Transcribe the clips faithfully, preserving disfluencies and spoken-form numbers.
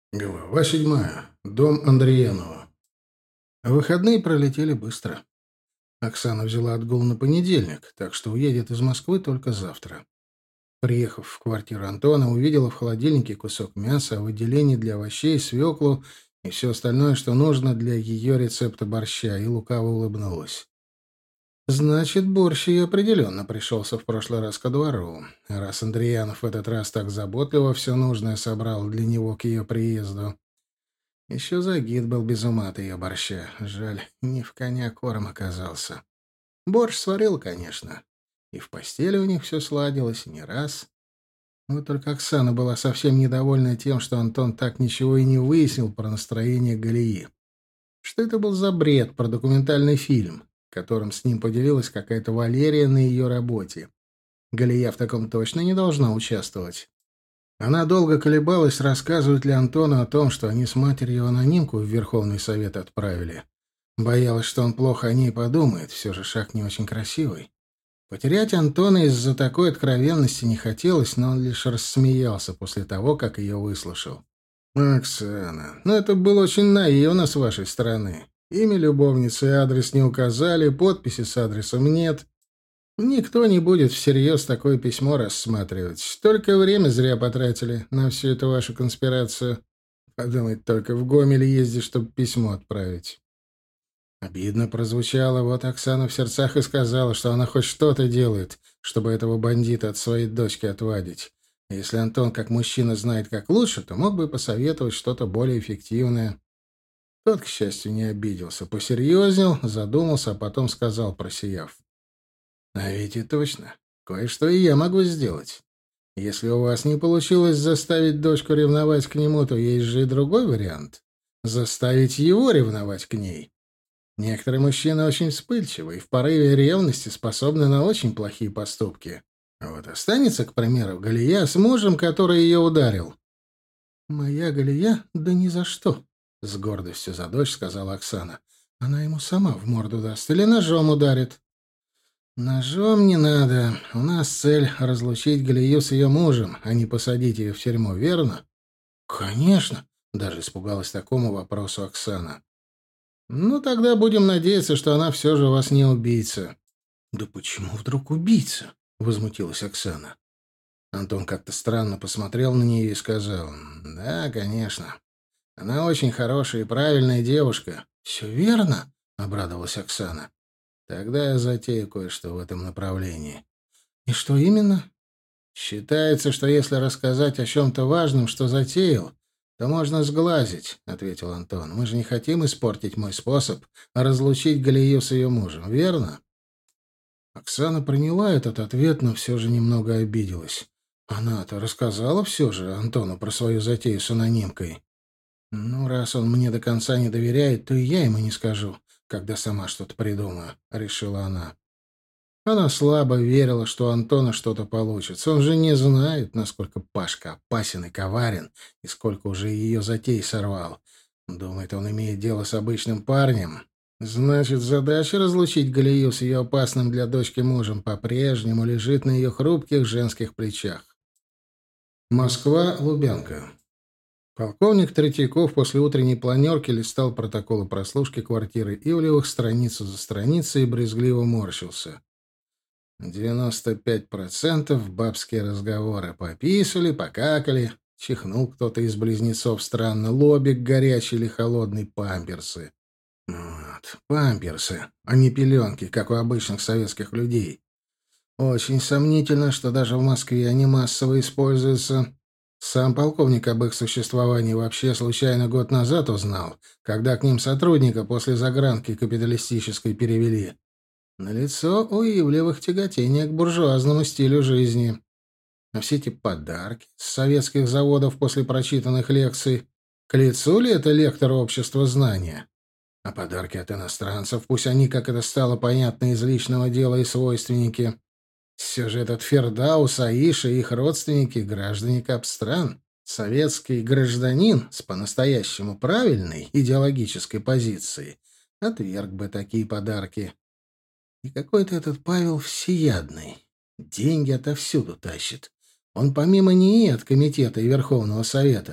Глава седьмая. Дом Андреянова. Выходные пролетели быстро. Оксана взяла отгул на понедельник, так что уедет из Москвы только завтра. Приехав в квартиру Антона, увидела в холодильнике кусок мяса, а в отделении для овощей свеклу и все остальное, что нужно для ее рецепта борща, и лукаво улыбнулась. Значит, борщ ей определенно пришелся в прошлый раз ко двору. Раз Андреянов в этот раз так заботливо все нужное собрал для него к ее приезду. Еще Загид был без ума от ее борща. Жаль, не в коня корм оказался. Борщ сварил, конечно. И в постели у них все сладилось, не раз. Вот только Оксана была совсем недовольна тем, что Антон так ничего и не выяснил про настроение Галии. Что это был за бред про документальный фильм, которым с ним поделилась какая-то Валерия на ее работе. Галия в таком точно не должна участвовать. Она долго колебалась, рассказывать ли Антону о том, что они с матерью анонимку в Верховный Совет отправили. Боялась, что он плохо о ней подумает, все же шаг не очень красивый. Потерять Антона из-за такой откровенности не хотелось, но он лишь рассмеялся после того, как ее выслушал. «Оксана, ну это было очень наивно с вашей стороны. Имя любовницы и адрес не указали, подписи с адресом нет. Никто не будет всерьез такое письмо рассматривать. Только время зря потратили на всю эту вашу конспирацию. Подумать только, в Гомель ездишь, чтобы письмо отправить». Обидно прозвучало, вот Оксана в сердцах и сказала, что она хоть что-то делает, чтобы этого бандита от своей дочки отвадить. А если Антон как мужчина знает как лучше, то мог бы посоветовать что-то более эффективное. Тот, к счастью, не обиделся, посерьезнел, задумался, а потом сказал, просияв: «А ведь и точно, кое-что и я могу сделать. Если у вас не получилось заставить дочку ревновать к нему, то есть же и другой вариант — заставить его ревновать к ней. Некоторые мужчины очень вспыльчивы и в порыве ревности способны на очень плохие поступки. А вот останется, к примеру, Галия с мужем, который ее ударил». «Моя Галия? Да ни за что!» — с гордостью за дочь сказала Оксана. «Она ему сама в морду даст или ножом ударит». «Ножом не надо. У нас цель — разлучить Галию с ее мужем, а не посадить ее в тюрьму, верно?» «Конечно!» — даже испугалась такому вопросу Оксана. «Ну, тогда будем надеяться, что она все же у вас не убийца». «Да почему вдруг убийца?» — возмутилась Оксана. Антон как-то странно посмотрел на нее и сказал: «Да, конечно. Она очень хорошая и правильная девушка». «Все верно?» — обрадовалась Оксана. «Тогда я затею кое-что в этом направлении». «И что именно?» «Считается, что если рассказать о чем-то важном, что затеял, то можно сглазить», — ответил Антон. «Мы же не хотим испортить мой способ, а разлучить Галию с ее мужем, верно?» Оксана приняла этот ответ, но все же немного обиделась. Она-то рассказала все же Антону про свою затею с анонимкой. «Ну, раз он мне до конца не доверяет, то и я ему не скажу, когда сама что-то придумаю», — решила она. Она слабо верила, что у Антона что-то получится. Он же не знает, насколько Пашка опасен и коварен, и сколько уже ее затей сорвал. Думает, он имеет дело с обычным парнем. Значит, задача разлучить Галию с ее опасным для дочки мужем по-прежнему лежит на ее хрупких женских плечах. Москва, Лубянка. Полковник Третьяков после утренней планерки листал протоколы прослушки квартиры Ивлевых страницу за страницей и брезгливо морщился. Девяносто пять процентов бабские разговоры. Пописали, покакали. Чихнул кто-то из близнецов странно. Лобик горячий или холодный, памперсы. Вот, памперсы, а не пеленки, как у обычных советских людей. Очень сомнительно, что даже в Москве они массово используются. Сам полковник об их существовании вообще случайно год назад узнал, когда к ним сотрудника после загранки капиталистической перевели. Налицо у Ивлевых тяготение к буржуазному стилю жизни. А все эти подарки с советских заводов после прочитанных лекций, к лицу ли это лектору общества знания? А подарки от иностранцев, пусть они, как это стало понятно, из личного дела и свойственники. Все же этот Фердаус, Аиша и их родственники — граждане Капстран. Советский гражданин с по-настоящему правильной идеологической позицией отверг бы такие подарки. И какой-то этот Павел всеядный. Деньги отовсюду тащит. Он помимо НИИ от комитета и Верховного Совета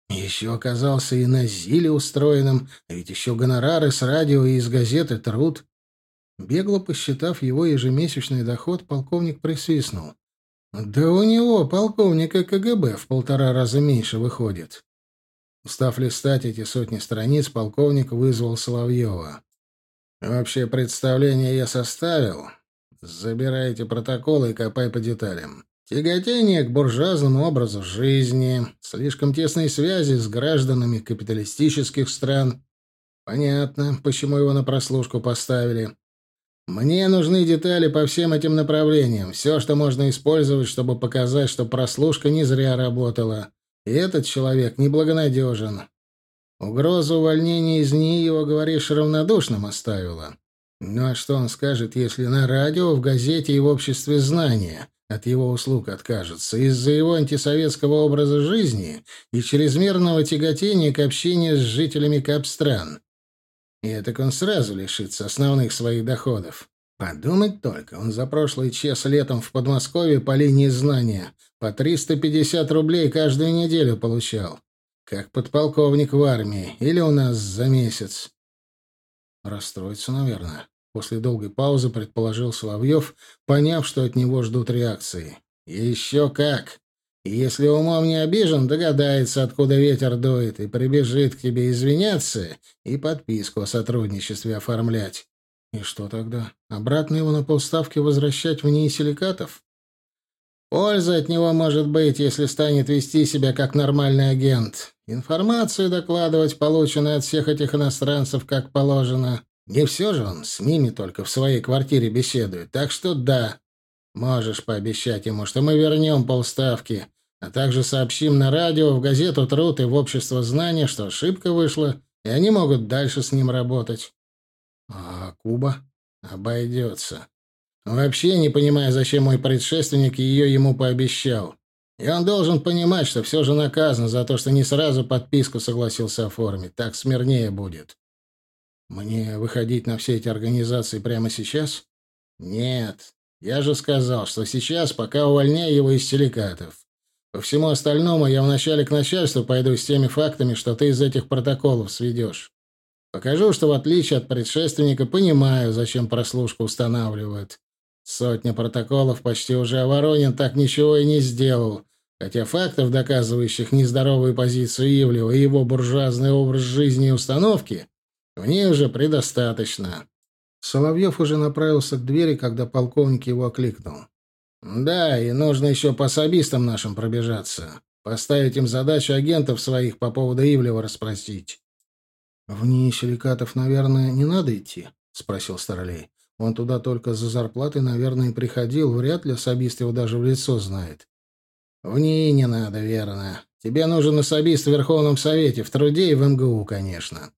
Еще оказался и на ЗИЛе устроенным, а ведь еще гонорары с радио и из газеты «Труд». Бегло посчитав его ежемесячный доход, полковник присвистнул. «Да у него, полковника КГБ, в полтора раза меньше выходит». Устав листать эти сотни страниц, полковник вызвал Соловьева. «Общее представление я составил. Забирайте протоколы и копай по деталям. Тяготение к буржуазному образу жизни, слишком тесные связи с гражданами капиталистических стран. Понятно, почему его на прослушку поставили. Мне нужны детали по всем этим направлениям, все, что можно использовать, чтобы показать, что прослушка не зря работала. И этот человек неблагонадежен. Угрозу увольнения из НИИ его, говоришь, равнодушным оставила. Ну а что он скажет, если на радио, в газете и в обществе знания от его услуг откажется из-за его антисоветского образа жизни и чрезмерного тяготения к общению с жителями капстран? И так он сразу лишится основных своих доходов. Подумать только, он за прошлый час летом в Подмосковье по линии знания по триста пятьдесят рублей каждую неделю получал. Как подполковник в армии. Или у нас за месяц. Расстроится, наверное. После долгой паузы предположил Соловьев, поняв, что от него ждут реакции. Еще как! И если умом не обижен, догадается, откуда ветер дует, и прибежит к тебе извиняться и подписку о сотрудничестве оформлять. И что тогда? Обратно его на полставки возвращать в НИИ Силикатов? Польза от него может быть, если станет вести себя как нормальный агент. Информацию докладывать, полученную от всех этих иностранцев, как положено. Не все же он с ними только в своей квартире беседует. Так что да, можешь пообещать ему, что мы вернем полставки, а также сообщим на радио, в газету «Труд» и в общество знания, что ошибка вышла, и они могут дальше с ним работать. А Куба? Обойдется. Вообще не понимаю, зачем мой предшественник ее ему пообещал. И он должен понимать, что все же наказан за то, что не сразу подписку согласился оформить. Так смирнее будет. Мне выходить на все эти организации прямо сейчас? Нет. Я же сказал, что сейчас пока увольняю его из Силикатов. По всему остальному я вначале к начальству пойду с теми фактами, что ты из этих протоколов сведешь. Покажу, что в отличие от предшественника понимаю, зачем прослушку устанавливают. Сотня протоколов почти уже, а Воронин так ничего и не сделал, хотя фактов, доказывающих нездоровую позицию Ивлева и его буржуазный образ жизни и установки, в ней уже предостаточно. Соловьев уже направился к двери, когда полковник его окликнул. «Да, и нужно еще по особистам нашим пробежаться. Поставить им задачу агентов своих по поводу Ивлева расспросить». «В НИИ Силикатов, наверное, не надо идти?» — спросил Старлей. «Он туда только за зарплатой, наверное, и приходил. Вряд ли особист его даже в лицо знает». «В НИИ не надо, верно. Тебе нужен особист в Верховном Совете, в Труде и в МГУ, конечно».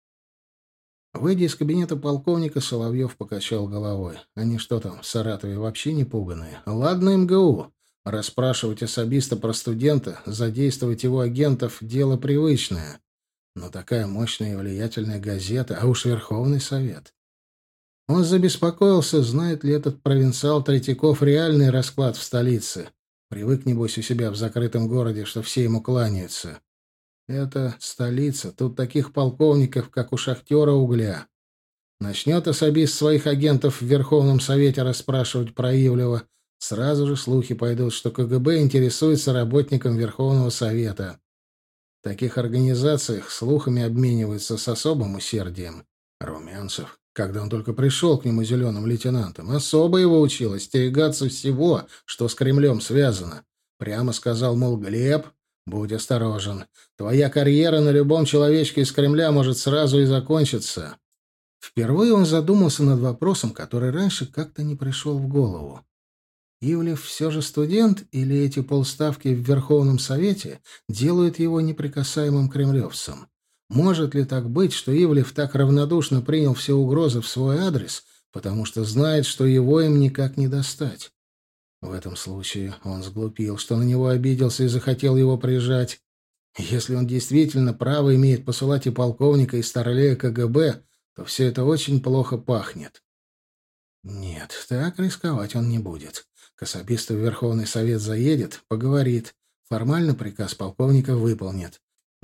Выйдя из кабинета полковника, Соловьев покачал головой. Они что там, в Саратове вообще не пуганые? Ладно, МГУ. Расспрашивать особиста про студента, задействовать его агентов — дело привычное. Но такая мощная и влиятельная газета, а уж Верховный Совет. Он забеспокоился, знает ли этот провинциал Третьяков реальный расклад в столице. Привык, небось, у себя в закрытом городе, что все ему кланяются. Это столица, тут таких полковников, как у шахтера угля. Начнет особист своих агентов в Верховном Совете расспрашивать про Ивлева, сразу же слухи пойдут, что КГБ интересуется работником Верховного Совета. В таких организациях слухами обмениваются с особым усердием. Румянцев, когда он только пришел к нему зеленым лейтенантом, особо его учил остерегаться всего, что с Кремлем связано. Прямо сказал, мол, Глеб, будь осторожен. Твоя карьера на любом человечке из Кремля может сразу и закончиться. Впервые он задумался над вопросом, который раньше как-то не пришел в голову. Ивлев все же студент, или эти полставки в Верховном Совете делают его неприкасаемым кремлевцем? Может ли так быть, что Ивлев так равнодушно принял все угрозы в свой адрес, потому что знает, что его им никак не достать? В этом случае он сглупил, что на него обиделся и захотел его прижать. Если он действительно право имеет посылать и полковника, и старлея КГБ, то все это очень плохо пахнет. Нет, так рисковать он не будет. К особисту в Верховный Совет заедет, поговорит. Формально приказ полковника выполнит.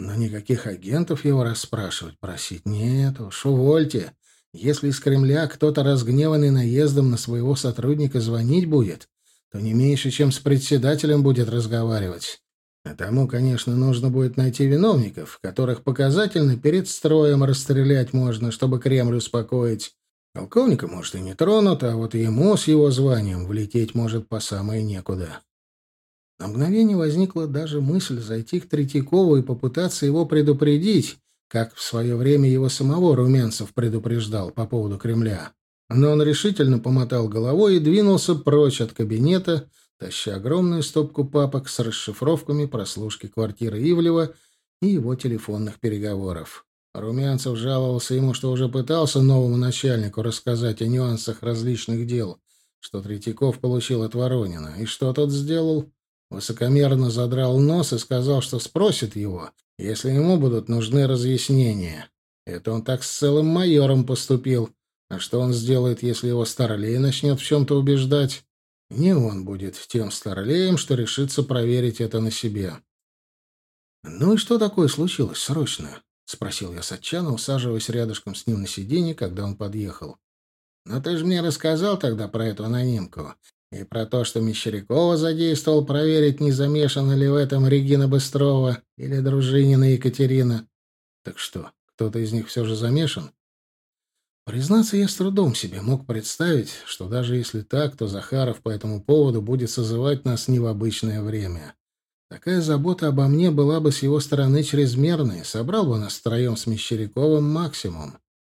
Но никаких агентов его расспрашивать, просить нет уж, увольте. Если из Кремля кто-то, разгневанный наездом на своего сотрудника, звонить будет, то не меньше, чем с председателем будет разговаривать. А тому, конечно, нужно будет найти виновников, которых показательно перед строем расстрелять можно, чтобы Кремль успокоить. Полковника, может, и не тронут, а вот ему с его званием влететь может по самое некуда. На мгновение возникла даже мысль зайти к Третьякову и попытаться его предупредить, как в свое время его самого Румянцев предупреждал по поводу Кремля. Но он решительно помотал головой и двинулся прочь от кабинета, таща огромную стопку папок с расшифровками прослушки квартиры Ивлева и его телефонных переговоров. Румянцев жаловался ему, что уже пытался новому начальнику рассказать о нюансах различных дел, что Третьяков получил от Воронина. И что тот сделал? Высокомерно задрал нос и сказал, что спросит его, если ему будут нужны разъяснения. Это он так с целым майором поступил. А что он сделает, если его старлей начнет в чем-то убеждать? Не он будет тем старлеем, что решится проверить это на себе. «Ну и что такое случилось срочно?» — спросил я Сатчана, усаживаясь рядышком с ним на сиденье, когда он подъехал. «Ну ты же мне рассказал тогда про эту анонимку. И про то, что Мещерякова задействовал проверить, не замешана ли в этом Регина Быстрова или Дружинина Екатерина. Так что, кто-то из них все же замешан? Признаться, я с трудом себе мог представить, что даже если так, то Захаров по этому поводу будет созывать нас не в обычное время. Такая забота обо мне была бы с его стороны чрезмерной, собрал бы нас втроем с Мещеряковым максимум.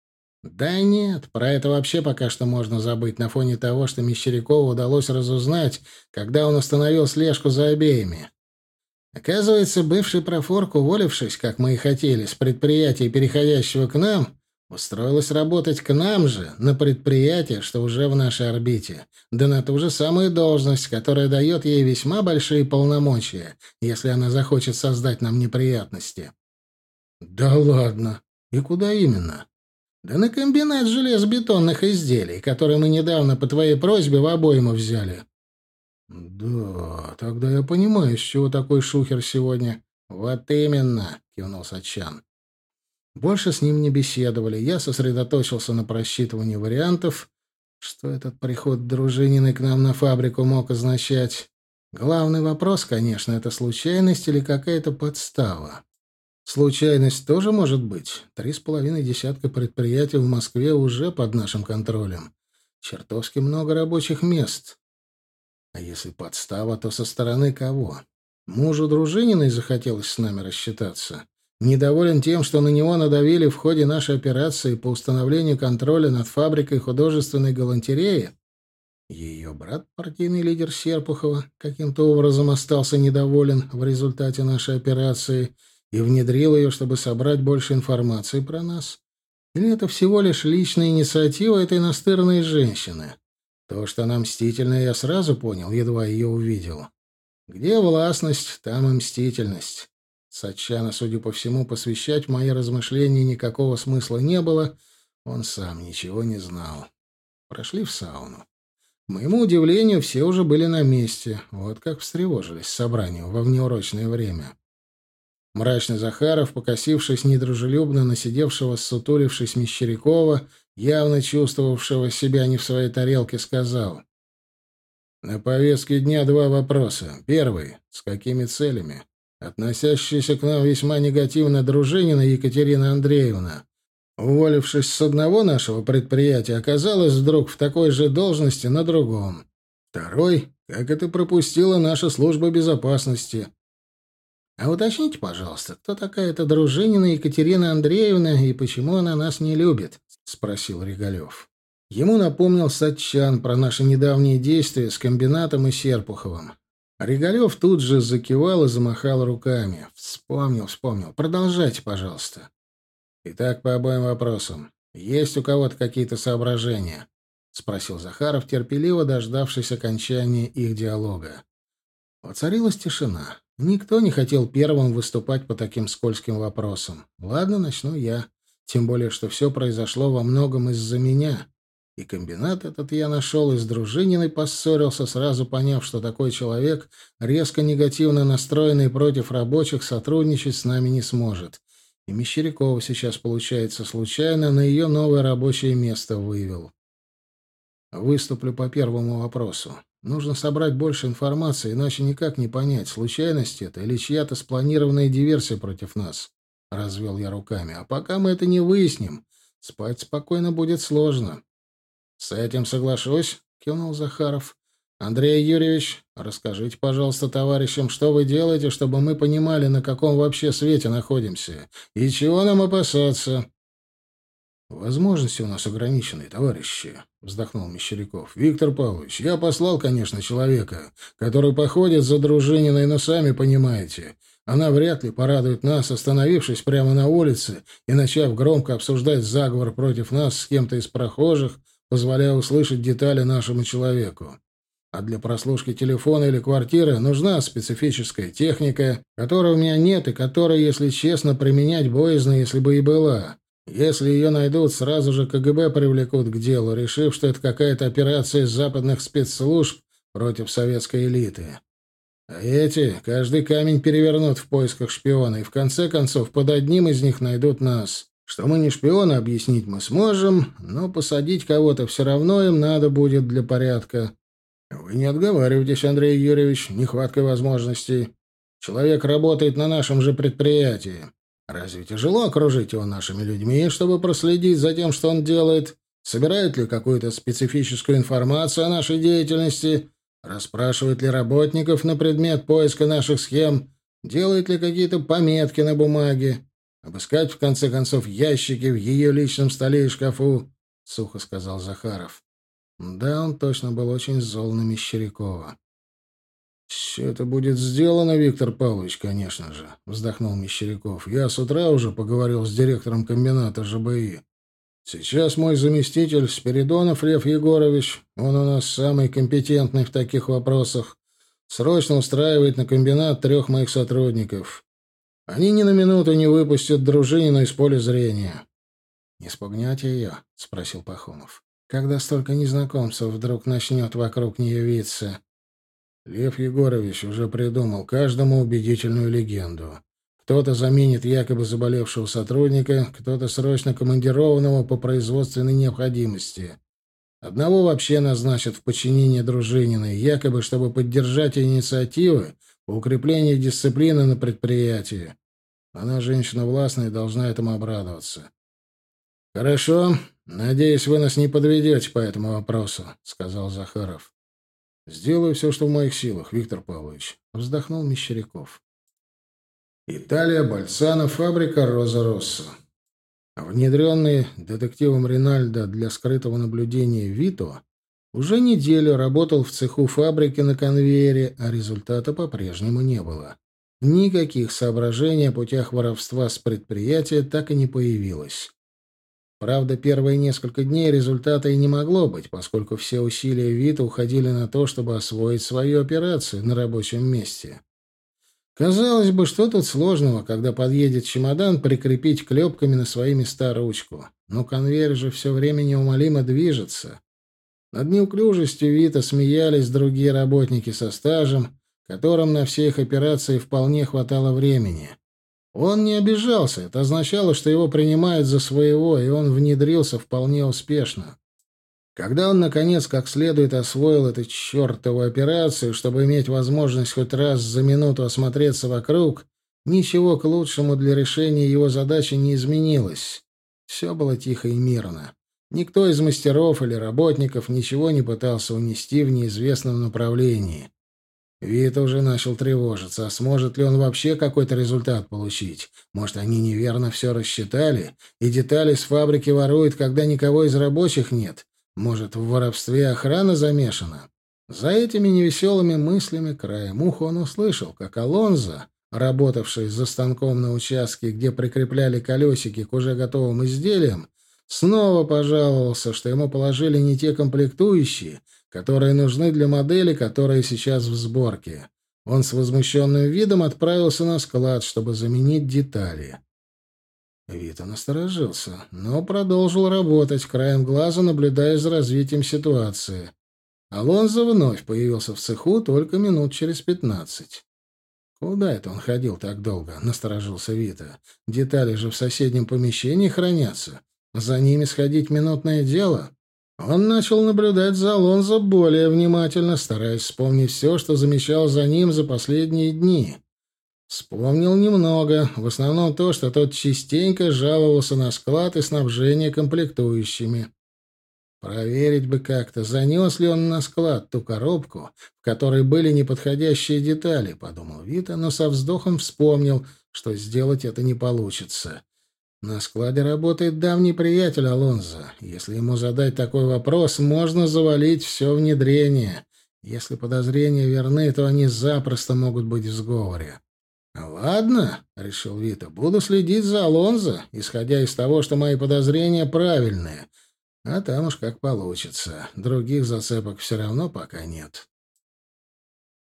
Да нет, про это вообще пока что можно забыть на фоне того, что Мещерякову удалось разузнать, когда он установил слежку за обеими. Оказывается, бывший профорк, уволившись, как мы и хотели, с предприятия, переходящего к нам, устроилась работать к нам же, на предприятие, что уже в нашей орбите, да на ту же самую должность, которая дает ей весьма большие полномочия, если она захочет создать нам неприятности. Да ладно. И куда именно? Да на комбинат железобетонных изделий, который мы недавно по твоей просьбе в обойму взяли. Да, тогда я понимаю, с чего такой шухер сегодня. Вот именно, кивнул Сатчан. Больше с ним не беседовали. Я сосредоточился на просчитывании вариантов, что этот приход Дружининой к нам на фабрику мог означать. Главный вопрос, конечно, это случайность или какая-то подстава. Случайность тоже может быть. Три с половиной десятка предприятий в Москве уже под нашим контролем. Чертовски много рабочих мест. А если подстава, то со стороны кого? Мужу Дружининой захотелось с нами рассчитаться. Недоволен тем, что на него надавили в ходе нашей операции по установлению контроля над фабрикой художественной галантереи. Ее брат, партийный лидер Серпухова, каким-то образом остался недоволен в результате нашей операции и внедрил ее, чтобы собрать больше информации про нас? Или это всего лишь личная инициатива этой настырной женщины? То, что она мстительная, я сразу понял, едва ее увидел. Где властность, там и мстительность. Сатчана, судя по всему, посвящать в мои размышления никакого смысла не было, он сам ничего не знал. Прошли в сауну. К моему удивлению, все уже были на месте, вот как встревожились собранию во внеурочное время. Мрачный Захаров, покосившись недружелюбно на сидевшего, ссутулившись Мещерякова, явно чувствовавшего себя не в своей тарелке, сказал: «На повестке дня два вопроса. Первый — с какими целями? Относящаяся к нам весьма негативно Дружинина Екатерина Андреевна, уволившись с одного нашего предприятия, оказалась вдруг в такой же должности на другом. Второй — как это пропустила наша служба безопасности». «А уточните, пожалуйста, кто такая эта Дружинина Екатерина Андреевна и почему она нас не любит?» — спросил Регалев. Ему напомнил Сатчан про наши недавние действия с комбинатом и Серпуховым. Регалев тут же закивал и замахал руками. «Вспомнил, вспомнил. Продолжайте, пожалуйста». «Итак, по обоим вопросам. Есть у кого-то какие-то соображения?» — спросил Захаров, терпеливо дождавшись окончания их диалога. Воцарилась тишина. Никто не хотел первым выступать по таким скользким вопросам. Ладно, начну я. Тем более, что все произошло во многом из-за меня. И комбинат этот я нашел, и с Дружининой поссорился, сразу поняв, что такой человек, резко негативно настроенный против рабочих, сотрудничать с нами не сможет. И Мещерякова сейчас, получается, случайно на ее новое рабочее место вывел. Выступлю по первому вопросу. Нужно собрать больше информации, иначе никак не понять, случайность это или чья-то спланированная диверсия против нас. Развел я руками. А пока мы это не выясним, спать спокойно будет сложно. «С этим соглашусь», — кивнул Захаров. «Андрей Юрьевич, расскажите, пожалуйста, товарищам, что вы делаете, чтобы мы понимали, на каком вообще свете находимся, и чего нам опасаться». «Возможности у нас ограничены, товарищи», — вздохнул Мещеряков. «Виктор Павлович, я послал, конечно, человека, который походит за Дружининой, но сами понимаете, она вряд ли порадует нас, остановившись прямо на улице и начав громко обсуждать заговор против нас с кем-то из прохожих, позволяя услышать детали нашему человеку. А для прослушки телефона или квартиры нужна специфическая техника, которой у меня нет и которой, если честно, применять боязно, если бы и была. Если ее найдут, сразу же КГБ привлекут к делу, решив, что это какая-то операция западных спецслужб против советской элиты. А эти каждый камень перевернут в поисках шпиона, и в конце концов под одним из них найдут нас. Что мы не шпионы, объяснить мы сможем, но посадить кого-то все равно им надо будет для порядка. Вы не отговаривайтесь, Андрей Юрьевич, нехваткой возможностей. Человек работает на нашем же предприятии. Разве тяжело окружить его нашими людьми, чтобы проследить за тем, что он делает? Собирает ли какую-то специфическую информацию о нашей деятельности? Расспрашивает ли работников на предмет поиска наших схем? Делает ли какие-то пометки на бумаге? Обыскать, в конце концов, ящики в ее личном столе и шкафу, — сухо сказал Захаров. Да, он точно был очень зол на Мещерякова. — Все это будет сделано, Виктор Павлович, конечно же, — вздохнул Мещеряков. — Я с утра уже поговорил с директором комбината ЖБИ. Сейчас мой заместитель Спиридонов Лев Егорович, он у нас самый компетентный в таких вопросах, срочно устраивает на комбинат трех моих сотрудников. Они ни на минуту не выпустят Дружинину из поля зрения. — Не спугнете ее? — спросил Пахомов. — Когда столько незнакомцев вдруг начнет вокруг нее виться? Лев Егорович уже придумал каждому убедительную легенду. Кто-то заменит якобы заболевшего сотрудника, кто-то срочно командированного по производственной необходимости. Одного вообще назначат в подчинение Дружининой, якобы чтобы поддержать инициативы по укреплению дисциплины на предприятии. Она женщина властная и должна этому обрадоваться. — Хорошо. Надеюсь, вы нас не подведете по этому вопросу, — сказал Захаров. — Сделаю все, что в моих силах, Виктор Павлович, — вздохнул Мещеряков. Италия, Бальцано, фабрика «Роза Росса». Внедренный детективом Ринальдо для скрытого наблюдения Вито уже неделю работал в цеху фабрики на конвейере, а результата по-прежнему не было. Никаких соображений о путях воровства с предприятия так и не появилось. Правда, первые несколько дней результата и не могло быть, поскольку все усилия Вито уходили на то, чтобы освоить свою операцию на рабочем месте. Казалось бы, что тут сложного, когда подъедет чемодан, прикрепить клепками на свои места ручку. Но конвейер же все время неумолимо движется. Над неуклюжестью Вита смеялись другие работники со стажем, которым на все их операции вполне хватало времени. Он не обижался, это означало, что его принимают за своего, и он внедрился вполне успешно. Когда он, наконец, как следует освоил эту чертову операцию, чтобы иметь возможность хоть раз за минуту осмотреться вокруг, ничего к лучшему для решения его задачи не изменилось. Все было тихо и мирно. Никто из мастеров или работников ничего не пытался унести в неизвестном направлении. Вита уже начал тревожиться, а сможет ли он вообще какой-то результат получить? Может, они неверно все рассчитали, и детали с фабрики воруют, когда никого из рабочих нет? Может, в воровстве охрана замешана? За этими невеселыми мыслями краем уха он услышал, как Алонзо, работавший за станком на участке, где прикрепляли колесики к уже готовым изделиям, снова пожаловался, что ему положили не те комплектующие, которые нужны для модели, которая сейчас в сборке. Он с возмущенным видом отправился на склад, чтобы заменить детали. Вита насторожился, но продолжил работать, краем глаза наблюдая за развитием ситуации. Алонзо вновь появился в цеху только минут через пятнадцать. «Куда это он ходил так долго?» — насторожился Вита. «Детали же в соседнем помещении хранятся. За ними сходить минутное дело». Он начал наблюдать за Алонзо более внимательно, стараясь вспомнить все, что замечал за ним за последние дни. Вспомнил немного, в основном то, что тот частенько жаловался на склад и снабжение комплектующими. Проверить бы как-то, занес ли он на склад ту коробку, в которой были неподходящие детали, — подумал Вита, но со вздохом вспомнил, что сделать это не получится. На складе работает давний приятель Алонзо. Если ему задать такой вопрос, можно завалить все внедрение. Если подозрения верны, то они запросто могут быть в сговоре. «Ладно», — решил Вита, — «буду следить за Алонзо, исходя из того, что мои подозрения правильные. А там уж как получится. Других зацепок все равно пока нет».